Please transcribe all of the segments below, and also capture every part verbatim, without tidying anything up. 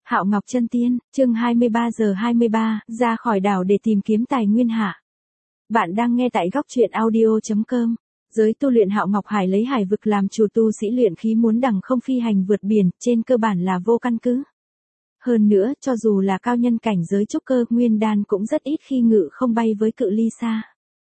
Hạo Ngọc Chân Tiên, chương hai mươi ba giờ hai mươi ba, ra khỏi đảo để tìm kiếm tài nguyên hạ. Bạn đang nghe tại góc truyện audio chấm com. Giới tu luyện Hạo Ngọc Hải lấy hải vực làm chủ, tu sĩ luyện khí muốn đằng không phi hành vượt biển, trên cơ bản là vô căn cứ. Hơn nữa, cho dù là cao nhân cảnh giới trúc cơ, nguyên đan cũng rất ít khi ngự không bay với cự ly xa.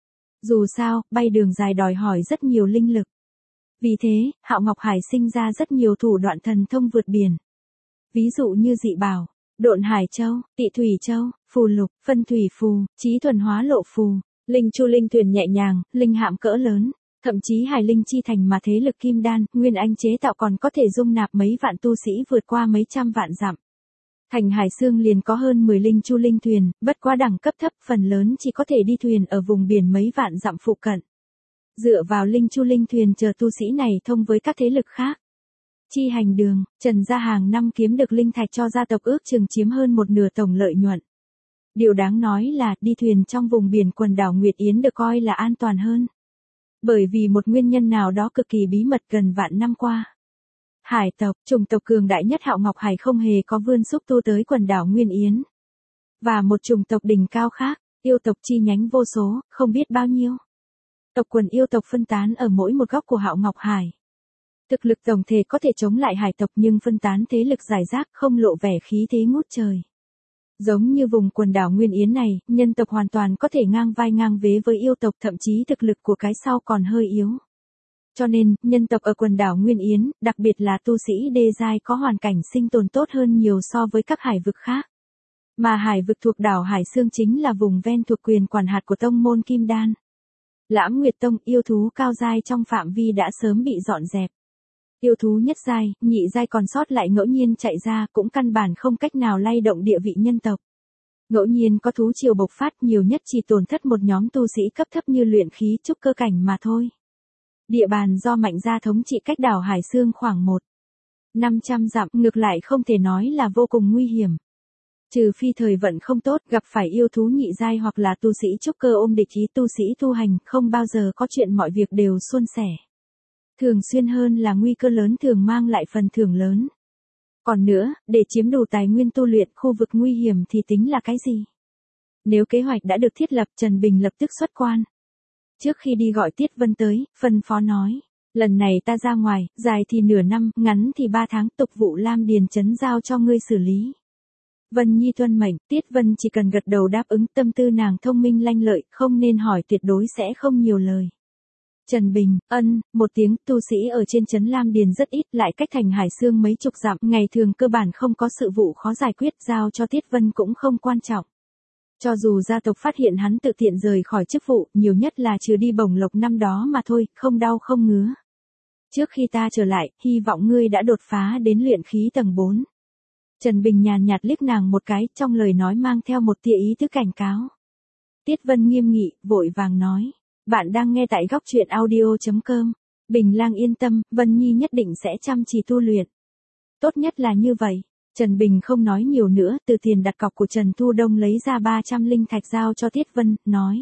Dù sao, bay đường dài đòi hỏi rất nhiều linh lực. Vì thế, Hạo Ngọc Hải sinh ra rất nhiều thủ đoạn thần thông vượt biển. Ví dụ như dị bảo, độn hải châu, tị thủy châu, phù lục, phân thủy phù, trí thuần hóa lộ phù, linh chu linh thuyền nhẹ nhàng, linh hạm cỡ lớn, thậm chí hải linh chi thành mà thế lực kim đan, nguyên anh chế tạo còn có thể dung nạp mấy vạn tu sĩ vượt qua mấy trăm vạn dặm. Thành Hải Xương liền có hơn mười linh chu linh thuyền, bất quá đẳng cấp thấp, phần lớn chỉ có thể đi thuyền ở vùng biển mấy vạn dặm phụ cận. Dựa vào linh chu linh thuyền chờ tu sĩ này thông với các thế lực khác. Chi hành đường, Trần gia hàng năm kiếm được linh thạch cho gia tộc ước chừng chiếm hơn một nửa tổng lợi nhuận. Điều đáng nói là đi thuyền trong vùng biển quần đảo Nguyệt Yến được coi là an toàn hơn. Bởi vì một nguyên nhân nào đó cực kỳ bí mật gần vạn năm qua. Hải tộc, chủng tộc cường đại nhất Hạo Ngọc Hải không hề có vươn xúc tu tới quần đảo Nguyên Yến. Và một chủng tộc đỉnh cao khác, yêu tộc chi nhánh vô số, không biết bao nhiêu. Tộc quần yêu tộc phân tán ở mỗi một góc của Hạo Ngọc Hải. Thực lực tổng thể có thể chống lại hải tộc nhưng phân tán thế lực rải rác không lộ vẻ khí thế ngút trời. Giống như vùng quần đảo Nguyên Yến này, nhân tộc hoàn toàn có thể ngang vai ngang vế với yêu tộc, thậm chí thực lực của cái sau còn hơi yếu. Cho nên, nhân tộc ở quần đảo Nguyên Yến, đặc biệt là tu sĩ đê giai có hoàn cảnh sinh tồn tốt hơn nhiều so với các hải vực khác. Mà hải vực thuộc đảo Hải Xương chính là vùng ven thuộc quyền quản hạt của tông môn Kim Đan. Lãm Nguyệt Tông, yêu thú cao giai trong phạm vi đã sớm bị dọn dẹp. Yêu thú nhất giai, nhị giai còn sót lại ngẫu nhiên chạy ra cũng căn bản không cách nào lay động địa vị nhân tộc. Ngẫu nhiên có thú triều bộc phát, nhiều nhất chỉ tổn thất một nhóm tu sĩ cấp thấp như luyện khí trúc cơ cảnh mà thôi. Địa bàn do Mạnh gia thống trị cách đảo Hải Xương khoảng một nghìn năm trăm dặm, ngược lại không thể nói là vô cùng nguy hiểm. Trừ phi thời vận không tốt, gặp phải yêu thú nhị giai hoặc là tu sĩ trúc cơ ôm địch ý, tu sĩ tu hành, không bao giờ có chuyện mọi việc đều suôn sẻ. Thường xuyên hơn là nguy cơ lớn thường mang lại phần thưởng lớn. Còn nữa, để chiếm đủ tài nguyên tu luyện, khu vực nguy hiểm thì tính là cái gì? Nếu kế hoạch đã được thiết lập, Trần Bình lập tức xuất quan. Trước khi đi gọi Tiết Vân tới, phân phó nói, lần này ta ra ngoài, dài thì nửa năm, ngắn thì ba tháng, tục vụ Lam Điền trấn giao cho ngươi xử lý. Vân Nhi tuân mệnh, Tiết Vân chỉ cần gật đầu đáp ứng, tâm tư nàng thông minh lanh lợi, không nên hỏi tuyệt đối sẽ không nhiều lời. Trần Bình, ân, một tiếng, tu sĩ ở trên trấn Lam Điền rất ít, lại cách Thành Hải Xương mấy chục dặm, ngày thường cơ bản không có sự vụ khó giải quyết, giao cho Tiết Vân cũng không quan trọng. Cho dù gia tộc phát hiện hắn tự tiện rời khỏi chức vụ, nhiều nhất là trừ đi bổng lộc năm đó mà thôi, không đau không ngứa. Trước khi ta trở lại, hy vọng ngươi đã đột phá đến luyện khí tầng bốn. Trần Bình nhàn nhạt liếc nàng một cái, trong lời nói mang theo một tia ý tứ cảnh cáo. Tiết Vân nghiêm nghị, vội vàng nói. Bạn đang nghe tại góc truyện audio chấm com. Bình Lang yên tâm, Vân Nhi nhất định sẽ chăm chỉ tu luyện. Tốt nhất là như vậy. Trần Bình không nói nhiều nữa, từ tiền đặt cọc của Trần Thu Đông lấy ra ba trăm linh thạch giao cho Tiết Vân, nói.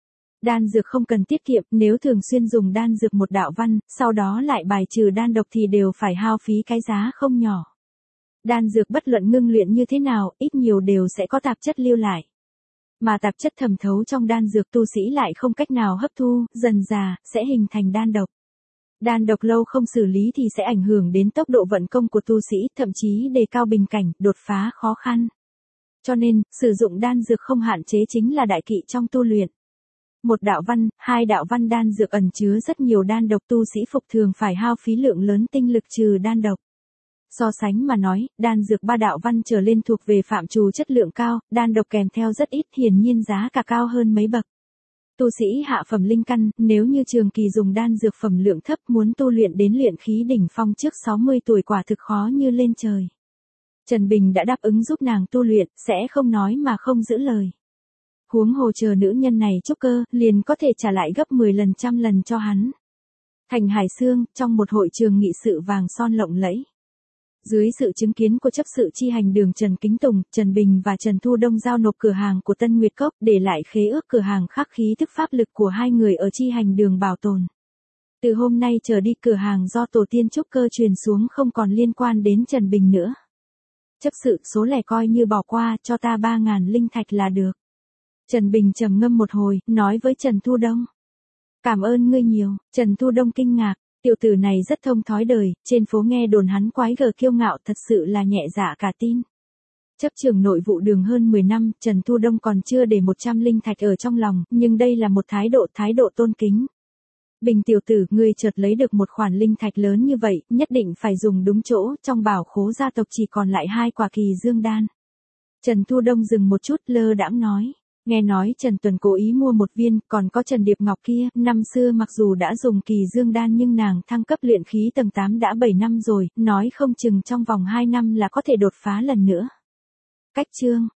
Đan dược không cần tiết kiệm, nếu thường xuyên dùng đan dược một đạo văn, sau đó lại bài trừ đan độc thì đều phải hao phí cái giá không nhỏ. Đan dược bất luận ngưng luyện như thế nào, ít nhiều đều sẽ có tạp chất lưu lại. Mà tạp chất thẩm thấu trong đan dược tu sĩ lại không cách nào hấp thu, dần dà, sẽ hình thành đan độc. Đan độc lâu không xử lý thì sẽ ảnh hưởng đến tốc độ vận công của tu sĩ, thậm chí đề cao bình cảnh, đột phá khó khăn. Cho nên, sử dụng đan dược không hạn chế chính là đại kỵ trong tu luyện. Một đạo văn, hai đạo văn đan dược ẩn chứa rất nhiều đan độc, tu sĩ phục thường phải hao phí lượng lớn tinh lực trừ đan độc. So sánh mà nói, đan dược ba đạo văn trở lên thuộc về phạm trù chất lượng cao, đan độc kèm theo rất ít, hiển nhiên giá cả cao hơn mấy bậc. Tu sĩ hạ phẩm linh căn, nếu như trường kỳ dùng đan dược phẩm lượng thấp, muốn tu luyện đến luyện khí đỉnh phong trước sáu mươi tuổi quả thực khó như lên trời. Trần Bình đã đáp ứng giúp nàng tu luyện, sẽ không nói mà không giữ lời. Huống hồ chờ nữ nhân này trúc cơ, liền có thể trả lại gấp mười lần trăm lần cho hắn. Thành Hải Xương, trong một hội trường nghị sự vàng son lộng lẫy. Dưới sự chứng kiến của chấp sự chi hành đường Trần Kính Tùng, Trần Bình và Trần Thu Đông giao nộp cửa hàng của Tân Nguyệt Cốc, để lại khế ước cửa hàng khắc khí thức pháp lực của hai người ở chi hành đường bảo tồn. Từ hôm nay trở đi cửa hàng do tổ tiên trúc cơ truyền xuống không còn liên quan đến Trần Bình nữa. Chấp sự số lẻ coi như bỏ qua, cho ta ba ngàn linh thạch là được. Trần Bình trầm ngâm một hồi, nói với Trần Thu Đông. Cảm ơn ngươi nhiều. Trần Thu Đông kinh ngạc, tiểu tử này rất thông thói đời, trên phố nghe đồn hắn quái gở kiêu ngạo, thật sự là nhẹ dạ cả tin. Chấp trưởng nội vụ Đường hơn mười năm, Trần Thu Đông còn chưa để một trăm linh thạch ở trong lòng, nhưng đây là một thái độ thái độ tôn kính. Bình tiểu tử, ngươi chợt lấy được một khoản linh thạch lớn như vậy, nhất định phải dùng đúng chỗ, trong bảo khố gia tộc chỉ còn lại hai quả kỳ dương đan. Trần Thu Đông dừng một chút, lơ đãng nói. Nghe nói Trần Tuần cố ý mua một viên, còn có Trần Điệp Ngọc kia, năm xưa mặc dù đã dùng kỳ dương đan nhưng nàng thăng cấp luyện khí tầng tám đã bảy năm rồi, nói không chừng trong vòng hai năm là có thể đột phá lần nữa. Cách chương